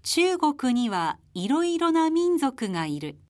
中国にはいろいろな民族がいる。